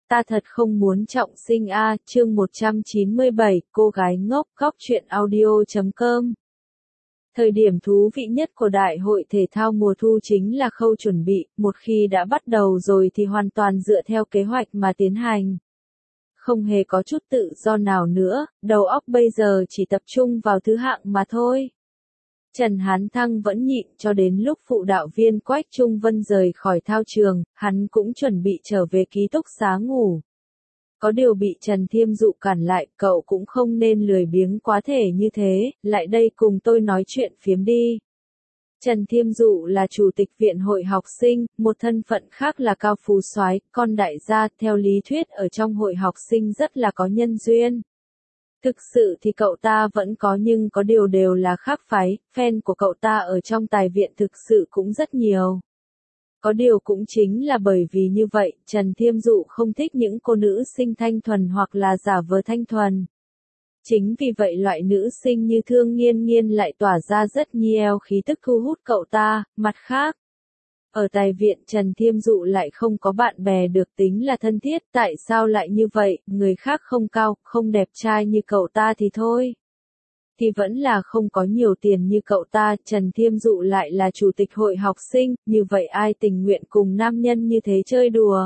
Ta thật không muốn trọng sinh a, chương 197, cô gái ngốc, góc truyện audio.com. Thời điểm thú vị nhất của Đại hội thể thao mùa thu chính là khâu chuẩn bị, một khi đã bắt đầu rồi thì hoàn toàn dựa theo kế hoạch mà tiến hành. Không hề có chút tự do nào nữa, đầu óc bây giờ chỉ tập trung vào thứ hạng mà thôi. Trần Hán Thăng vẫn nhịn cho đến lúc phụ đạo viên Quách Trung Vân rời khỏi thao trường, hắn cũng chuẩn bị trở về ký túc xá ngủ. Có điều bị Trần Thiêm Dụ cản lại, cậu cũng không nên lười biếng quá thể như thế, lại đây cùng tôi nói chuyện phiếm đi. Trần Thiêm Dụ là chủ tịch viện hội học sinh, một thân phận khác là cao phú soái, con đại gia, theo lý thuyết ở trong hội học sinh rất là có nhân duyên. Thực sự thì cậu ta vẫn có nhưng có điều đều là khác phái, fan của cậu ta ở trong tài viện thực sự cũng rất nhiều. Có điều cũng chính là bởi vì như vậy, Trần Thiêm Dụ không thích những cô nữ sinh thanh thuần hoặc là giả vờ thanh thuần. Chính vì vậy loại nữ sinh như Thương Nghiên Nghiên lại tỏa ra rất nhiều khí tức thu hút cậu ta, mặt khác. Ở tài viện Trần Thiêm Dụ lại không có bạn bè được tính là thân thiết, tại sao lại như vậy, người khác không cao, không đẹp trai như cậu ta thì thôi. Thì vẫn là không có nhiều tiền như cậu ta, Trần Thiêm Dụ lại là chủ tịch hội học sinh, như vậy ai tình nguyện cùng nam nhân như thế chơi đùa.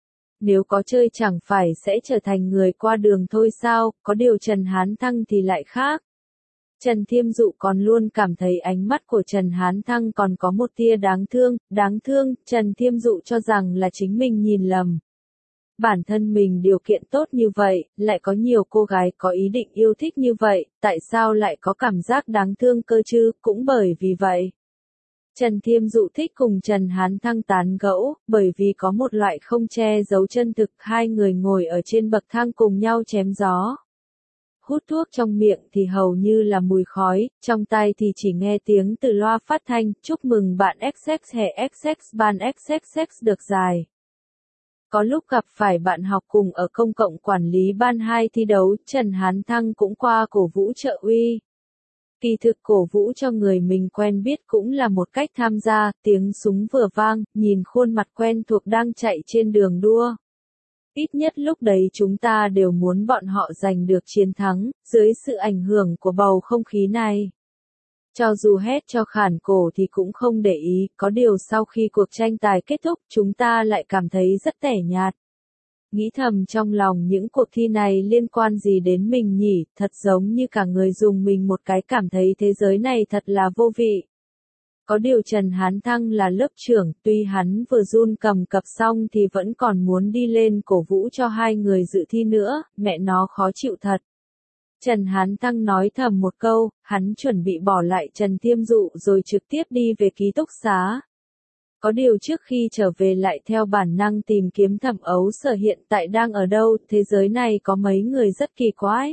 Nếu có chơi chẳng phải sẽ trở thành người qua đường thôi sao, có điều Trần Hán Thăng thì lại khác. Trần Thiêm Dụ còn luôn cảm thấy ánh mắt của Trần Hán Thăng còn có một tia đáng thương, Trần Thiêm Dụ cho rằng là chính mình nhìn lầm. Bản thân mình điều kiện tốt như vậy, lại có nhiều cô gái có ý định yêu thích như vậy, tại sao lại có cảm giác đáng thương cơ chứ, cũng bởi vì vậy. Trần Thiêm Dụ thích cùng Trần Hán Thăng tán gẫu, bởi vì có một loại không che giấu chân thực, hai người ngồi ở trên bậc thang cùng nhau chém gió. Hút thuốc trong miệng thì hầu như là mùi khói, trong tai thì chỉ nghe tiếng từ loa phát thanh, chúc mừng bạn XX hè XX ban XXX được giải. Có lúc gặp phải bạn học cùng ở công cộng quản lý ban 2 thi đấu, Trần Hán Thăng cũng qua cổ vũ trợ uy. Kỳ thực cổ vũ cho người mình quen biết cũng là một cách tham gia, tiếng súng vừa vang, nhìn khuôn mặt quen thuộc đang chạy trên đường đua. Ít nhất lúc đấy chúng ta đều muốn bọn họ giành được chiến thắng, dưới sự ảnh hưởng của bầu không khí này. Cho dù hét cho khản cổ thì cũng không để ý, có điều sau khi cuộc tranh tài kết thúc chúng ta lại cảm thấy rất tẻ nhạt. Nghĩ thầm trong lòng những cuộc thi này liên quan gì đến mình nhỉ, thật giống như cả người dùng mình một cái cảm thấy thế giới này thật là vô vị. Có điều Trần Hán Thăng là lớp trưởng, tuy hắn vừa run cầm cập xong thì vẫn còn muốn đi lên cổ vũ cho hai người dự thi nữa, mẹ nó khó chịu thật. Trần Hán Thăng nói thầm một câu, hắn chuẩn bị bỏ lại Trần Thiêm Dụ rồi trực tiếp đi về ký túc xá. Có điều trước khi trở về lại theo bản năng tìm kiếm Thẩm Ấu Sở hiện tại đang ở đâu, thế giới này có mấy người rất kỳ quái.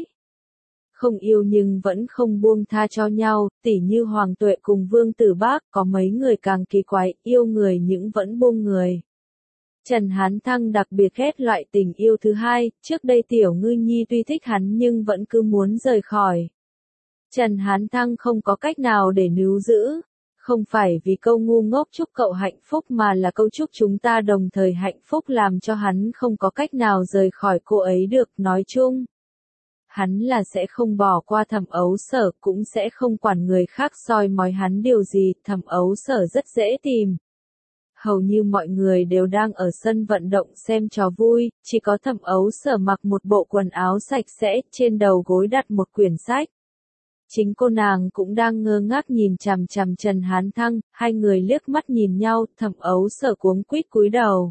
Không yêu nhưng vẫn không buông tha cho nhau, tỉ như Hoàng Tuệ cùng Vương Tử Bác, có mấy người càng kỳ quái, yêu người nhưng vẫn buông người. Trần Hán Thăng đặc biệt ghét loại tình yêu thứ hai, trước đây Tiểu Ngư Nhi tuy thích hắn nhưng vẫn cứ muốn rời khỏi. Trần Hán Thăng không có cách nào để níu giữ. Không phải vì câu ngu ngốc chúc cậu hạnh phúc mà là câu chúc chúng ta đồng thời hạnh phúc làm cho hắn không có cách nào rời khỏi cô ấy được, nói chung. Hắn là sẽ không bỏ qua Thẩm Ấu Sở, cũng sẽ không quản người khác soi mói hắn điều gì, Thẩm Ấu Sở rất dễ tìm. Hầu như mọi người đều đang ở sân vận động xem trò vui, chỉ có Thẩm Ấu Sở mặc một bộ quần áo sạch sẽ, trên đầu gối đặt một quyển sách. Chính cô nàng cũng đang ngơ ngác nhìn chằm chằm Trần Hán Thăng, hai người liếc mắt nhìn nhau, Thẩm Ấu Sở cuống quýt cúi đầu.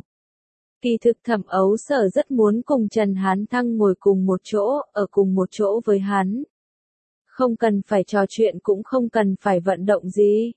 Kỳ thực Thẩm Ấu Sở rất muốn cùng Trần Hán Thăng ngồi cùng một chỗ, ở cùng một chỗ với hắn. Không cần phải trò chuyện cũng không cần phải vận động gì.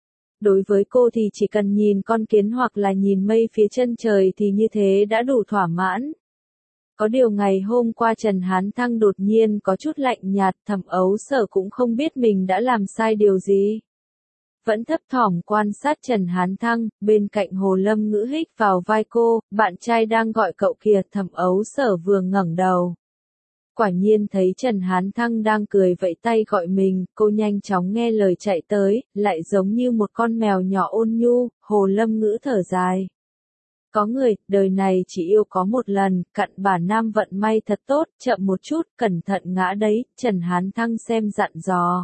Đối với cô thì chỉ cần nhìn con kiến hoặc là nhìn mây phía chân trời thì như thế đã đủ thỏa mãn. Có điều ngày hôm qua Trần Hán Thăng đột nhiên có chút lạnh nhạt, Thẩm Ấu Sở cũng không biết mình đã làm sai điều gì. Vẫn thấp thỏm quan sát Trần Hán Thăng, bên cạnh Hồ Lâm Ngữ hít vào vai cô, bạn trai đang gọi cậu kìa, Thẩm Ấu Sở vừa ngẩng đầu. Quả nhiên thấy Trần Hán Thăng đang cười vẫy tay gọi mình, cô nhanh chóng nghe lời chạy tới, lại giống như một con mèo nhỏ ôn nhu, Hồ Lâm Ngữ thở dài. Có người, đời này chỉ yêu có một lần, cặn bà nam vận may thật tốt, chậm một chút, cẩn thận ngã đấy, Trần Hán Thăng xem dặn dò.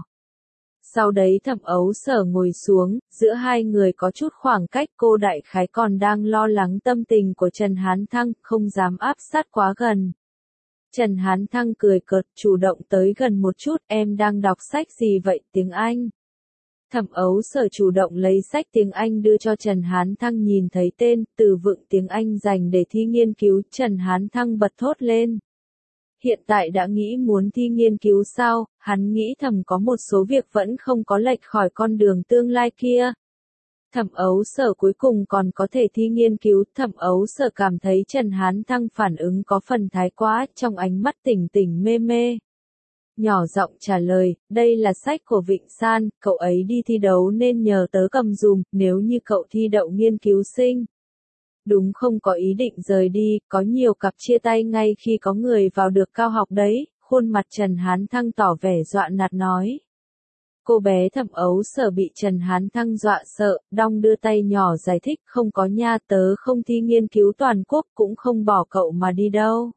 Sau đấy Thẩm Ấu Sở ngồi xuống, giữa hai người có chút khoảng cách, cô đại khái còn đang lo lắng tâm tình của Trần Hán Thăng, không dám áp sát quá gần. Trần Hán Thăng cười cợt, chủ động tới gần một chút, em đang đọc sách gì vậy, tiếng Anh? Thẩm Ấu Sở chủ động lấy sách tiếng Anh đưa cho Trần Hán Thăng, nhìn thấy tên, từ vựng tiếng Anh dành để thi nghiên cứu, Trần Hán Thăng bật thốt lên. Hiện tại đã nghĩ muốn thi nghiên cứu sao, hắn nghĩ thầm có một số việc vẫn không có lệch khỏi con đường tương lai kia. Thẩm Ấu Sở cuối cùng còn có thể thi nghiên cứu, Thẩm Ấu Sở cảm thấy Trần Hán Thăng phản ứng có phần thái quá, trong ánh mắt tỉnh tỉnh mê mê. Nhỏ giọng trả lời, đây là sách của Vịnh San, cậu ấy đi thi đấu nên nhờ tớ cầm dùm, nếu như cậu thi đậu nghiên cứu sinh. Đúng không có ý định rời đi, có nhiều cặp chia tay ngay khi có người vào được cao học đấy, khuôn mặt Trần Hán Thăng tỏ vẻ dọa nạt nói. Cô bé Thẩm Ấu Sở bị Trần Hán Thăng dọa sợ, đong đưa tay nhỏ giải thích, không có nha, tớ không thi nghiên cứu toàn quốc, cũng không bỏ cậu mà đi đâu.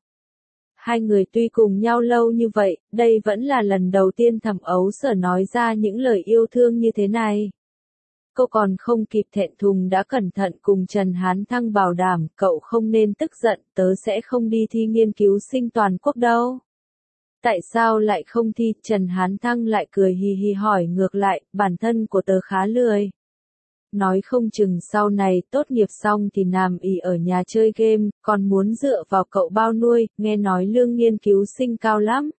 Hai người tuy cùng nhau lâu như vậy, đây vẫn là lần đầu tiên Thẩm Ấu Sở nói ra những lời yêu thương như thế này. Cô còn không kịp thẹn thùng đã cẩn thận cùng Trần Hán Thăng bảo đảm, cậu không nên tức giận, tớ sẽ không đi thi nghiên cứu sinh toàn quốc đâu. Tại sao lại không thi? Trần Hán Thăng lại cười hì hì hỏi ngược lại, bản thân của tớ khá lười. Nói không chừng sau này tốt nghiệp xong thì nằm ì ở nhà chơi game, còn muốn dựa vào cậu bao nuôi, nghe nói lương nghiên cứu sinh cao lắm.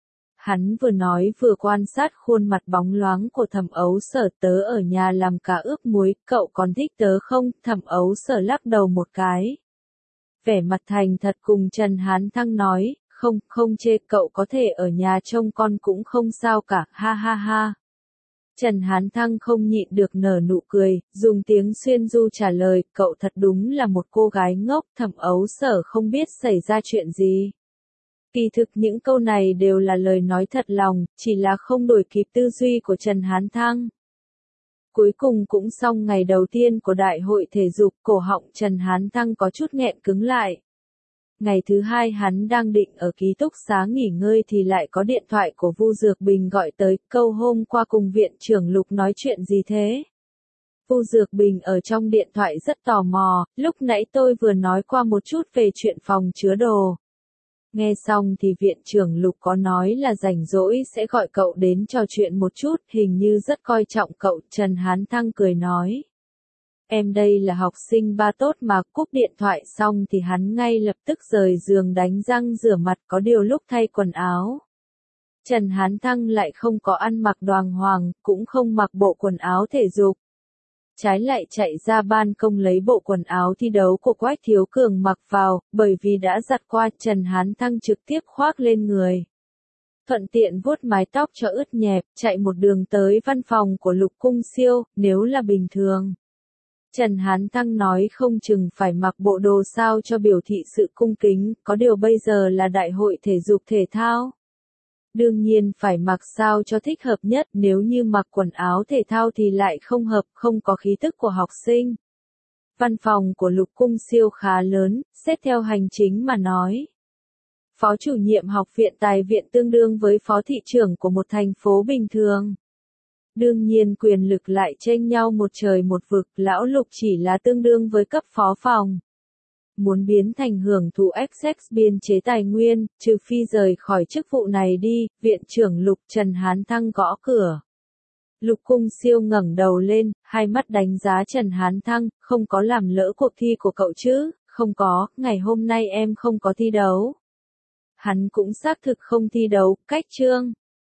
Hắn vừa nói vừa quan sát khuôn mặt bóng loáng của Thẩm Ấu Sở, tớ ở nhà làm cá ướp muối, cậu còn thích tớ không? Thẩm Ấu Sở lắc đầu một cái. Vẻ mặt thành thật cùng Trần Hán Thăng nói, không chê, cậu có thể ở nhà trông con cũng không sao cả, ha ha ha. Trần Hán Thăng không nhịn được nở nụ cười, dùng tiếng xuyên du trả lời, cậu thật đúng là một cô gái ngốc. Thẩm Ấu Sở không biết xảy ra chuyện gì. Kỳ thực những câu này đều là lời nói thật lòng, chỉ là không đuổi kịp tư duy của Trần Hán Thăng. Cuối cùng cũng xong ngày đầu tiên của đại hội thể dục, cổ họng Trần Hán Thăng có chút nghẹn cứng lại. Ngày thứ hai hắn đang định ở ký túc xá nghỉ ngơi thì lại có điện thoại của Vu Dược Bình gọi tới, câu hôm qua cùng viện trưởng Lục nói chuyện gì thế? Vu Dược Bình ở trong điện thoại rất tò mò, lúc nãy tôi vừa nói qua một chút về chuyện phòng chứa đồ. Nghe xong thì viện trưởng Lục có nói là rảnh rỗi sẽ gọi cậu đến trò chuyện một chút, hình như rất coi trọng cậu. Trần Hán Thăng cười nói. Em đây là học sinh ba tốt mà. Cúp điện thoại xong thì hắn ngay lập tức rời giường đánh răng rửa mặt, có điều lúc thay quần áo. Trần Hán Thăng lại không có ăn mặc đoàng hoàng, cũng không mặc bộ quần áo thể dục. Trái lại chạy ra ban công lấy bộ quần áo thi đấu của Quách Thiếu Cường mặc vào, bởi vì đã giặt qua. Trần Hán Thăng trực tiếp khoác lên người. Thuận tiện vuốt mái tóc cho ướt nhẹp, chạy một đường tới văn phòng của Lục Cung Siêu, nếu là bình thường. Trần Hán Thăng nói không chừng phải mặc bộ đồ sao cho biểu thị sự cung kính, có điều bây giờ là đại hội thể dục thể thao. Đương nhiên phải mặc sao cho thích hợp nhất, nếu như mặc quần áo thể thao thì lại không hợp, không có khí tức của học sinh. Văn phòng của Lục Cung Siêu khá lớn, xét theo hành chính mà nói. Phó chủ nhiệm học viện tài viện tương đương với phó thị trưởng của một thành phố bình thường. Đương nhiên quyền lực lại chênh nhau một trời một vực, lão Lục chỉ là tương đương với cấp phó phòng. Muốn biến thành hưởng thụ XX biên chế tài nguyên, trừ phi rời khỏi chức vụ này đi. Viện trưởng Lục. Trần Hán Thăng gõ cửa. Lục Cung Siêu ngẩng đầu lên, hai mắt đánh giá Trần Hán Thăng, không có làm lỡ cuộc thi của cậu chứ? Không có, ngày hôm nay em không có thi đấu. Hắn cũng xác thực không thi đấu, cách chương.